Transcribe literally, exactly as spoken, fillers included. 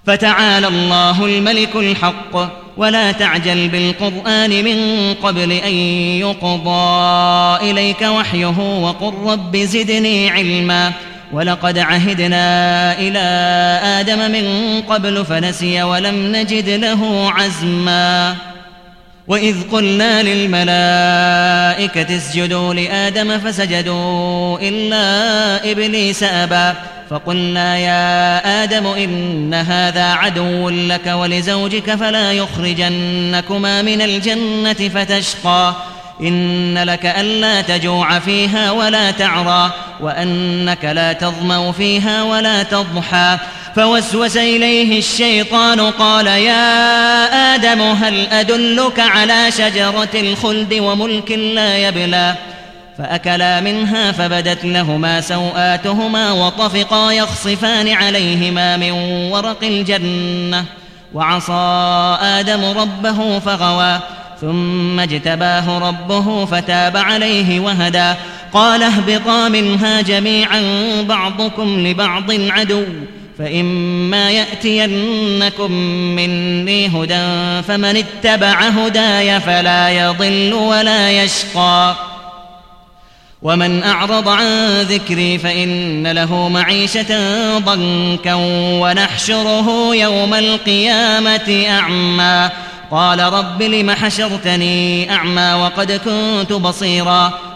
فتعالى الله الملك الحق ولا تعجل بالقرآن من قبل أن يقضى إليك وحيه وقل رب زدني علما ولقد عهدنا إلى آدم من قبل فنسي ولم نجد له عزما وإذ قلنا للملائكة اسجدوا لآدم فسجدوا إلا إبليس أبى فقلنا يا آدم إن هذا عدو لك ولزوجك فلا يخرجنكما من الجنة فتشقى إن لك ألا تجوع فيها ولا تعرى وأنك لا تظمأ فيها ولا تضحى فوسوس إليه الشيطان قال يا آدم هل أدلك على شجرة الخلد وملك لا يبلى فأكلا منها فبدت لهما سوآتهما وطفقا يخصفان عليهما من ورق الجنة وعصى آدم ربه فغوى ثم اجتباه ربه فتاب عليه وهدى قال اهبطا منها جميعا بعضكم لبعض عدو فإما يأتينكم مني هدى فمن اتبع هداي فلا يضل ولا يشقى ومن أعرض عن ذكري فإن له معيشة ضنكا ونحشره يوم القيامة أعمى قال رب لم حشرتني أعمى وقد كنت بصيرا